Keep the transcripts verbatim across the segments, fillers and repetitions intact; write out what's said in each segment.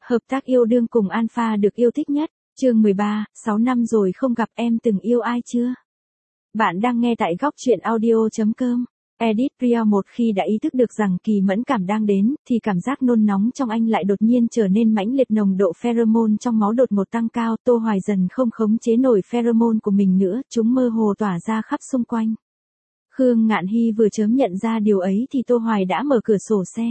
Hợp tác yêu đương cùng Alpha được yêu thích nhất. Chương mười ba, sáu năm rồi không gặp, em từng yêu ai chưa? Bạn đang nghe tại góc truyện audio chấm com. Edit Real một khi đã ý thức được rằng Kỳ mẫn cảm đang đến, thì cảm giác nôn nóng trong anh lại đột nhiên trở nên mãnh liệt, nồng độ pheromone trong máu đột ngột tăng cao. Tô Hoài dần không khống chế nổi pheromone của mình nữa, chúng mơ hồ tỏa ra khắp xung quanh. Khương Ngạn Hy vừa chớm nhận ra điều ấy thì Tô Hoài đã mở cửa sổ xe.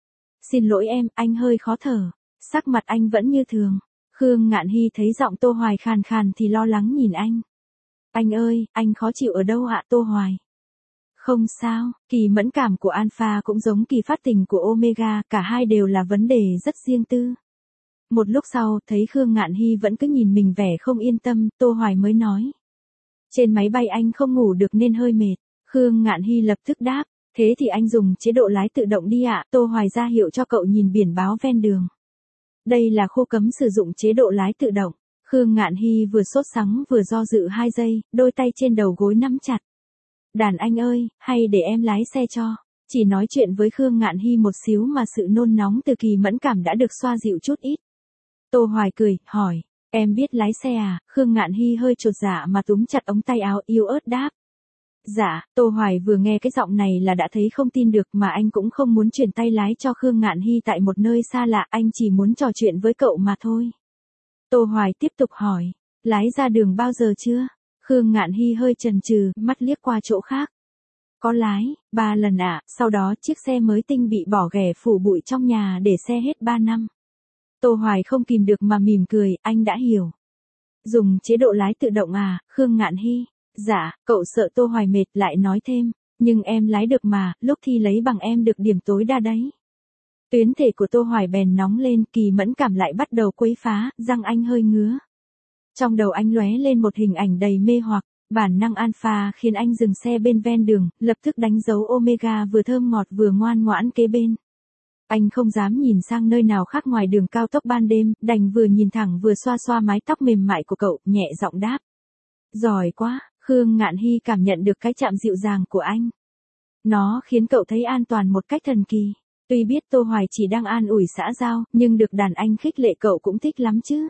Xin lỗi em, anh hơi khó thở. Sắc mặt anh vẫn như thường. Khương Ngạn Hy thấy giọng Tô Hoài khàn khàn thì lo lắng nhìn anh. Anh ơi, anh khó chịu ở đâu ạ Tô Hoài? Không sao, kỳ mẫn cảm của Alpha cũng giống kỳ phát tình của Omega, cả hai đều là vấn đề rất riêng tư. Một lúc sau, thấy Khương Ngạn Hy vẫn cứ nhìn mình vẻ không yên tâm, Tô Hoài mới nói. Trên máy bay anh không ngủ được nên hơi mệt. Khương Ngạn Hy lập tức đáp, thế thì anh dùng chế độ lái tự động đi ạ. Tô Hoài ra hiệu cho cậu nhìn biển báo ven đường. Đây là khu cấm sử dụng chế độ lái tự động. Khương Ngạn Hy vừa sốt sắng vừa do dự hai giây, đôi tay trên đầu gối nắm chặt. Đàn anh ơi, hay để em lái xe cho. Chỉ nói chuyện với Khương Ngạn Hy một xíu mà sự nôn nóng từ kỳ mẫn cảm đã được xoa dịu chút ít. Tô Hoài cười, hỏi, em biết lái xe à? Khương Ngạn Hy hơi chột dạ mà túm chặt ống tay áo, yếu ớt đáp. Dạ, Tô Hoài vừa nghe cái giọng này là đã thấy không tin được, mà anh cũng không muốn chuyển tay lái cho Khương Ngạn Hy tại một nơi xa lạ, anh chỉ muốn trò chuyện với cậu mà thôi. Tô Hoài tiếp tục hỏi, lái ra đường bao giờ chưa? Khương Ngạn Hy hơi chần chừ, mắt liếc qua chỗ khác. Có lái, ba lần ạ, sau đó chiếc xe mới tinh bị bỏ ghẻ phủ bụi trong nhà để xe hết ba năm. Tô Hoài không kìm được mà mỉm cười, anh đã hiểu. Dùng chế độ lái tự động à? Khương Ngạn Hy. Dạ, cậu sợ Tô Hoài mệt lại nói thêm, nhưng em lái được mà, lúc thi lấy bằng em được điểm tối đa đấy. Tuyến thể của Tô Hoài bèn nóng lên, kỳ mẫn cảm lại bắt đầu quấy phá, răng anh hơi ngứa. Trong đầu anh lóe lên một hình ảnh đầy mê hoặc, bản năng Alpha khiến anh dừng xe bên ven đường, lập tức đánh dấu Omega vừa thơm ngọt vừa ngoan ngoãn kế bên. Anh không dám nhìn sang nơi nào khác ngoài đường cao tốc ban đêm, đành vừa nhìn thẳng vừa xoa xoa mái tóc mềm mại của cậu, nhẹ giọng đáp. Giỏi quá, Khương Ngạn Hy cảm nhận được cái chạm dịu dàng của anh. Nó khiến cậu thấy an toàn một cách thần kỳ. Tuy biết Tô Hoài chỉ đang an ủi xã giao, nhưng được đàn anh khích lệ cậu cũng thích lắm chứ.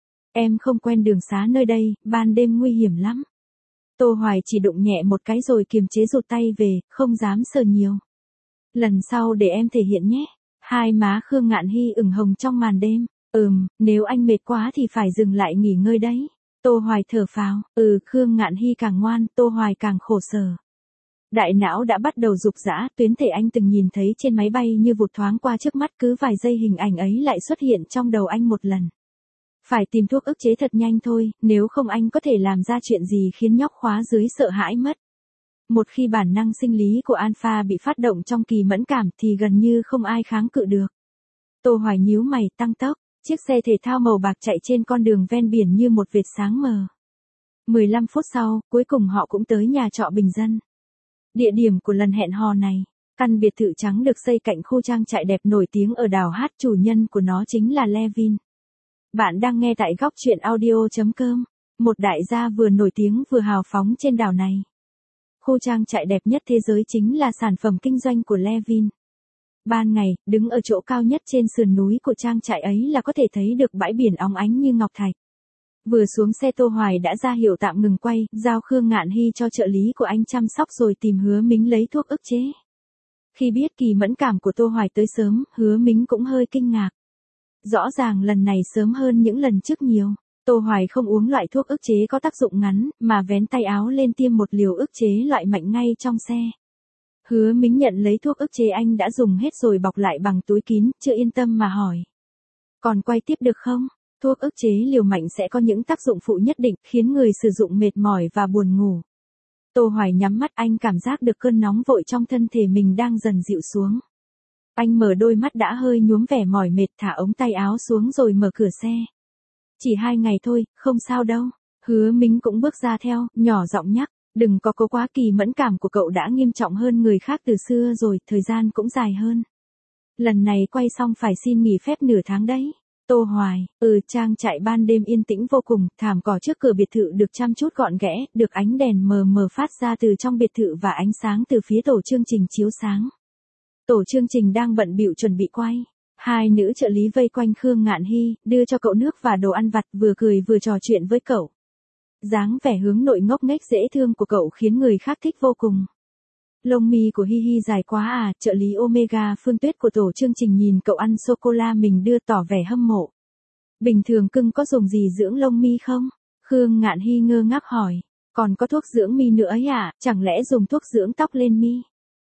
Em không quen đường xá nơi đây, ban đêm nguy hiểm lắm. Tô Hoài chỉ đụng nhẹ một cái rồi kiềm chế rụt tay về, không dám sờ nhiều. Lần sau để em thể hiện nhé. Hai má Khương Ngạn Hy ửng hồng trong màn đêm. Ừm, nếu anh mệt quá thì phải dừng lại nghỉ ngơi đấy. Tô Hoài thở phào, ừ, Khương Ngạn Hy càng ngoan, Tô Hoài càng khổ sở. Đại não đã bắt đầu rục rã, tuyến thể anh từng nhìn thấy trên máy bay như vụt thoáng qua trước mắt, cứ vài giây hình ảnh ấy lại xuất hiện trong đầu anh một lần. Phải tìm thuốc ức chế thật nhanh thôi, nếu không anh có thể làm ra chuyện gì khiến nhóc khóa dưới sợ hãi mất. Một khi bản năng sinh lý của Alpha bị phát động trong kỳ mẫn cảm thì gần như không ai kháng cự được. Tô Hoài nhíu mày, tăng tốc. Chiếc xe thể thao màu bạc chạy trên con đường ven biển như một vệt sáng mờ. mười lăm phút sau, cuối cùng họ cũng tới nhà trọ bình dân. Địa điểm của lần hẹn hò này, căn biệt thự trắng được xây cạnh khu trang trại đẹp nổi tiếng ở đảo Hát, chủ nhân của nó chính là Levin. Bạn đang nghe tại góc truyện audio chấm com, một đại gia vừa nổi tiếng vừa hào phóng trên đảo này. Khu trang trại đẹp nhất thế giới chính là sản phẩm kinh doanh của Levin. Ban ngày, đứng ở chỗ cao nhất trên sườn núi của trang trại ấy là có thể thấy được bãi biển óng ánh như ngọc thạch. Vừa xuống xe Tô Hoài đã ra hiệu tạm ngừng quay, giao Khương Ngạn Hy cho trợ lý của anh chăm sóc rồi tìm Hứa Mính lấy thuốc ức chế. Khi biết kỳ mẫn cảm của Tô Hoài tới sớm, Hứa Mính cũng hơi kinh ngạc. Rõ ràng lần này sớm hơn những lần trước nhiều. Tô Hoài không uống loại thuốc ức chế có tác dụng ngắn, mà vén tay áo lên tiêm một liều ức chế loại mạnh ngay trong xe. Hứa Mính nhận lấy thuốc ức chế anh đã dùng hết rồi bọc lại bằng túi kín, chưa yên tâm mà hỏi. Còn quay tiếp được không? Thuốc ức chế liều mạnh sẽ có những tác dụng phụ nhất định, khiến người sử dụng mệt mỏi và buồn ngủ. Tô Hoài nhắm mắt, anh cảm giác được cơn nóng vội trong thân thể mình đang dần dịu xuống. Anh mở đôi mắt đã hơi nhuốm vẻ mỏi mệt, thả ống tay áo xuống rồi mở cửa xe. Chỉ hai ngày thôi, không sao đâu. Hứa Mính cũng bước ra theo, nhỏ giọng nhắc. Đừng có cố quá, kỳ mẫn cảm của cậu đã nghiêm trọng hơn người khác từ xưa rồi, thời gian cũng dài hơn. Lần này quay xong phải xin nghỉ phép nửa tháng đấy. Tô Hoài, ừ, trang trại ban đêm yên tĩnh vô cùng, thảm cỏ trước cửa biệt thự được chăm chút gọn ghẽ, được ánh đèn mờ mờ phát ra từ trong biệt thự và ánh sáng từ phía tổ chương trình chiếu sáng. Tổ chương trình đang bận bịu chuẩn bị quay. Hai nữ trợ lý vây quanh Khương Ngạn Hy, đưa cho cậu nước và đồ ăn vặt, vừa cười vừa trò chuyện với cậu. Dáng vẻ hướng nội ngốc nghếch dễ thương của cậu khiến người khác thích vô cùng. Lông mi của Hi Hi dài quá à, trợ lý Omega Phương Tuyết của tổ chương trình nhìn cậu ăn sô-cô-la mình đưa tỏ vẻ hâm mộ. Bình thường cưng có dùng gì dưỡng lông mi không? Khương Ngạn Hy ngơ ngác hỏi. Còn có thuốc dưỡng mi nữa ấy à, chẳng lẽ dùng thuốc dưỡng tóc lên mi?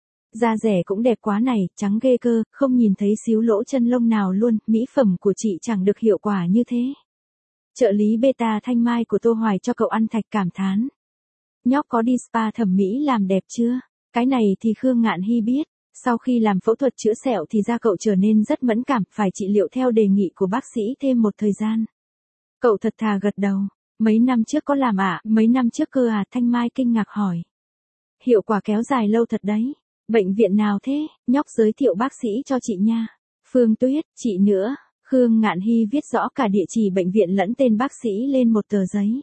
Da rẻ cũng đẹp quá này, trắng ghê cơ, không nhìn thấy xíu lỗ chân lông nào luôn, mỹ phẩm của chị chẳng được hiệu quả như thế. Trợ lý beta Thanh Mai của Tô Hoài cho cậu ăn thạch cảm thán. Nhóc có đi spa thẩm mỹ làm đẹp chưa? Cái này thì Khương Ngạn Hy biết. Sau khi làm phẫu thuật chữa sẹo thì da cậu trở nên rất mẫn cảm, phải trị liệu theo đề nghị của bác sĩ thêm một thời gian. Cậu thật thà gật đầu. Mấy năm trước có làm ạ, à? Mấy năm trước cơ à? Thanh Mai kinh ngạc hỏi. Hiệu quả kéo dài lâu thật đấy. Bệnh viện nào thế? Nhóc giới thiệu bác sĩ cho chị nha. Phương Tuyết, chị nữa. Khương Ngạn Hy viết rõ cả địa chỉ bệnh viện lẫn tên bác sĩ lên một tờ giấy.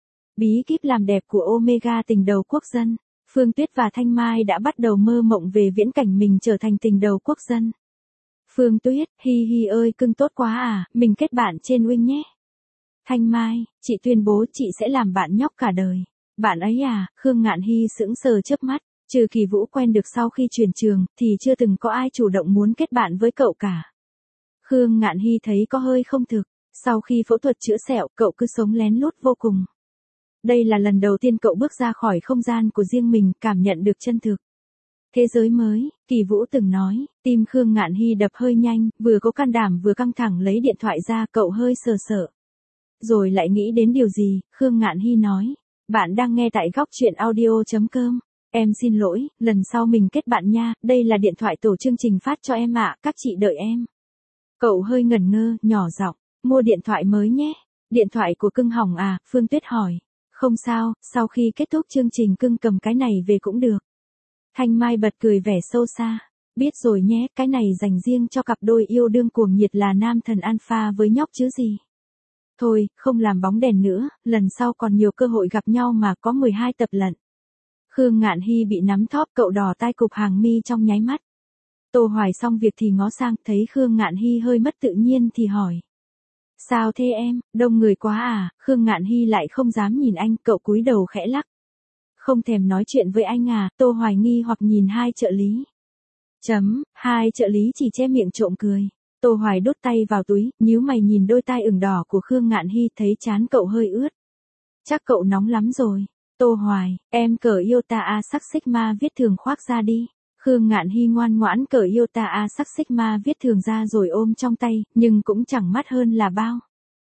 Bí kíp làm đẹp của Omega tình đầu quốc dân. Phương Tuyết và Thanh Mai đã bắt đầu mơ mộng về viễn cảnh mình trở thành tình đầu quốc dân. Phương Tuyết, Hi Hi ơi cưng tốt quá à, mình kết bạn trên Wing nhé. Thanh Mai, chị tuyên bố chị sẽ làm bạn nhóc cả đời. Bạn ấy à? Khương Ngạn Hy sững sờ chớp mắt, trừ Kỳ Vũ quen được sau khi chuyển trường, thì chưa từng có ai chủ động muốn kết bạn với cậu cả. Khương Ngạn Hy thấy có hơi không thực, sau khi phẫu thuật chữa sẹo, cậu cứ sống lén lút vô cùng. Đây là lần đầu tiên cậu bước ra khỏi không gian của riêng mình, cảm nhận được chân thực. Thế giới mới, Kỳ Vũ từng nói, tim Khương Ngạn Hy đập hơi nhanh, vừa có can đảm vừa căng thẳng lấy điện thoại ra, cậu hơi sờ sợ. Rồi lại nghĩ đến điều gì, Khương Ngạn Hy nói, bạn đang nghe tại góc truyện audio chấm com. Em xin lỗi, lần sau mình kết bạn nha, đây là điện thoại tổ chương trình phát cho em ạ, các chị đợi em. Cậu hơi ngẩn ngơ, nhỏ giọng, mua điện thoại mới nhé. Điện thoại của cưng hỏng à? Phương Tuyết hỏi. Không sao, sau khi kết thúc chương trình cưng cầm cái này về cũng được. Thanh Mai bật cười vẻ sâu xa. Biết rồi nhé, cái này dành riêng cho cặp đôi yêu đương cuồng nhiệt là nam thần alpha với nhóc chứ gì. Thôi, không làm bóng đèn nữa, lần sau còn nhiều cơ hội gặp nhau mà, có mười hai tập lận. Khương Ngạn Hy bị nắm thóp, cậu đỏ tai cụp hàng mi trong nháy mắt. Tô Hoài xong việc thì ngó sang, thấy Khương Ngạn Hy hơi mất tự nhiên thì hỏi. Sao thế em, đông người quá à? Khương Ngạn Hy lại không dám nhìn anh, cậu cúi đầu khẽ lắc. Không thèm nói chuyện với anh à? Tô Hoài nghi hoặc nhìn hai trợ lý. Chấm, hai trợ lý chỉ che miệng trộm cười. Tô Hoài đút tay vào túi, nhíu mày nhìn đôi tai ửng đỏ của Khương Ngạn Hy, thấy trán cậu hơi ướt. Chắc cậu nóng lắm rồi. Tô Hoài, em cởi Iota A sắc Sigma viết thường khoác ra đi. Khương Ngạn Hy ngoan ngoãn cởi Iota A sắc Sigma viết thường ra rồi ôm trong tay, nhưng cũng chẳng mát hơn là bao.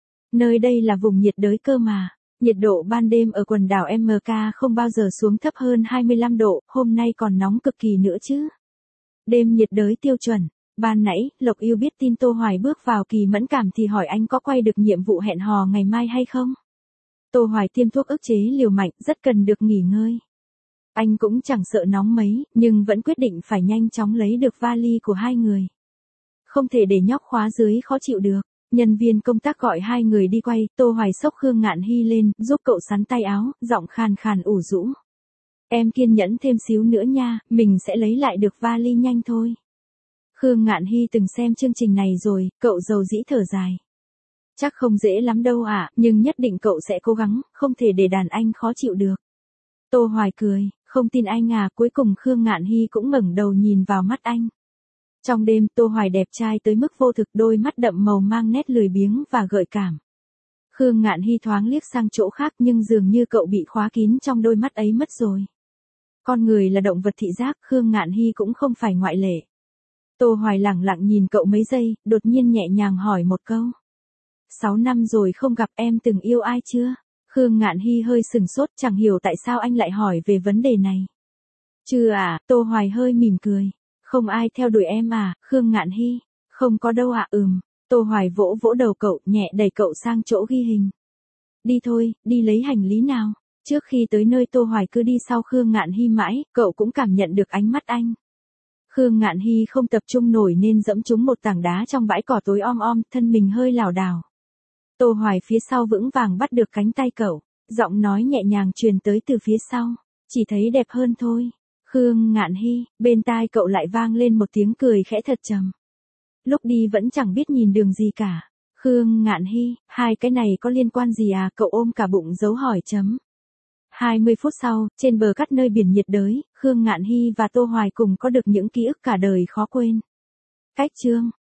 Nơi đây là vùng nhiệt đới cơ mà. Nhiệt độ ban đêm ở quần đảo em ca không bao giờ xuống thấp hơn hai mươi lăm độ, hôm nay còn nóng cực kỳ nữa chứ. Đêm nhiệt đới tiêu chuẩn. Ban nãy, Lộc Yêu biết tin Tô Hoài bước vào kỳ mẫn cảm thì hỏi anh có quay được nhiệm vụ hẹn hò ngày mai hay không? Tô Hoài tiêm thuốc ức chế liều mạnh, rất cần được nghỉ ngơi. Anh cũng chẳng sợ nóng mấy, nhưng vẫn quyết định phải nhanh chóng lấy được vali của hai người. Không thể để nhóc khóa dưới khó chịu được. Nhân viên công tác gọi hai người đi quay, Tô Hoài xốc Khương Ngạn Hy lên, giúp cậu sắn tay áo, giọng khàn khàn ủ rũ. Em kiên nhẫn thêm xíu nữa nha, mình sẽ lấy lại được vali nhanh thôi. Khương Ngạn Hy từng xem chương trình này rồi, cậu dầu dĩ thở dài. Chắc không dễ lắm đâu ạ, à, nhưng nhất định cậu sẽ cố gắng, không thể để đàn anh khó chịu được. Tô Hoài cười, không tin anh à, cuối cùng Khương Ngạn Hy cũng ngẩng đầu nhìn vào mắt anh. Trong đêm, Tô Hoài đẹp trai tới mức vô thực, đôi mắt đậm màu mang nét lười biếng và gợi cảm. Khương Ngạn Hy thoáng liếc sang chỗ khác nhưng dường như cậu bị khóa kín trong đôi mắt ấy mất rồi. Con người là động vật thị giác, Khương Ngạn Hy cũng không phải ngoại lệ. Tô Hoài lẳng lặng nhìn cậu mấy giây, đột nhiên nhẹ nhàng hỏi một câu. Sáu năm rồi không gặp, em từng yêu ai chưa? Khương Ngạn Hy hơi sừng sốt, chẳng hiểu tại sao anh lại hỏi về vấn đề này. Chưa à? Tô Hoài hơi mỉm cười. Không ai theo đuổi em à? Khương Ngạn Hy. Không có đâu ạ. À, ừm. Tô Hoài vỗ vỗ đầu cậu, nhẹ đẩy cậu sang chỗ ghi hình. Đi thôi, đi lấy hành lý nào. Trước khi tới nơi Tô Hoài cứ đi sau Khương Ngạn Hy mãi, cậu cũng cảm nhận được ánh mắt anh. Khương Ngạn Hy không tập trung nổi nên dẫm trúng một tảng đá trong bãi cỏ tối om om, thân mình hơi lảo đảo. Tô Hoài phía sau vững vàng bắt được cánh tay cậu, giọng nói nhẹ nhàng truyền tới từ phía sau. Chỉ thấy đẹp hơn thôi. Khương Ngạn Hy, bên tai cậu lại vang lên một tiếng cười khẽ thật trầm. lúc đi vẫn chẳng biết nhìn đường gì cả. Khương Ngạn Hy, hai cái này có liên quan gì à? Cậu ôm cả bụng dấu hỏi chấm. hai mươi phút sau, trên bờ cát nơi biển nhiệt đới, Khương Ngạn Hy và Tô Hoài cùng có được những ký ức cả đời khó quên. Cách chương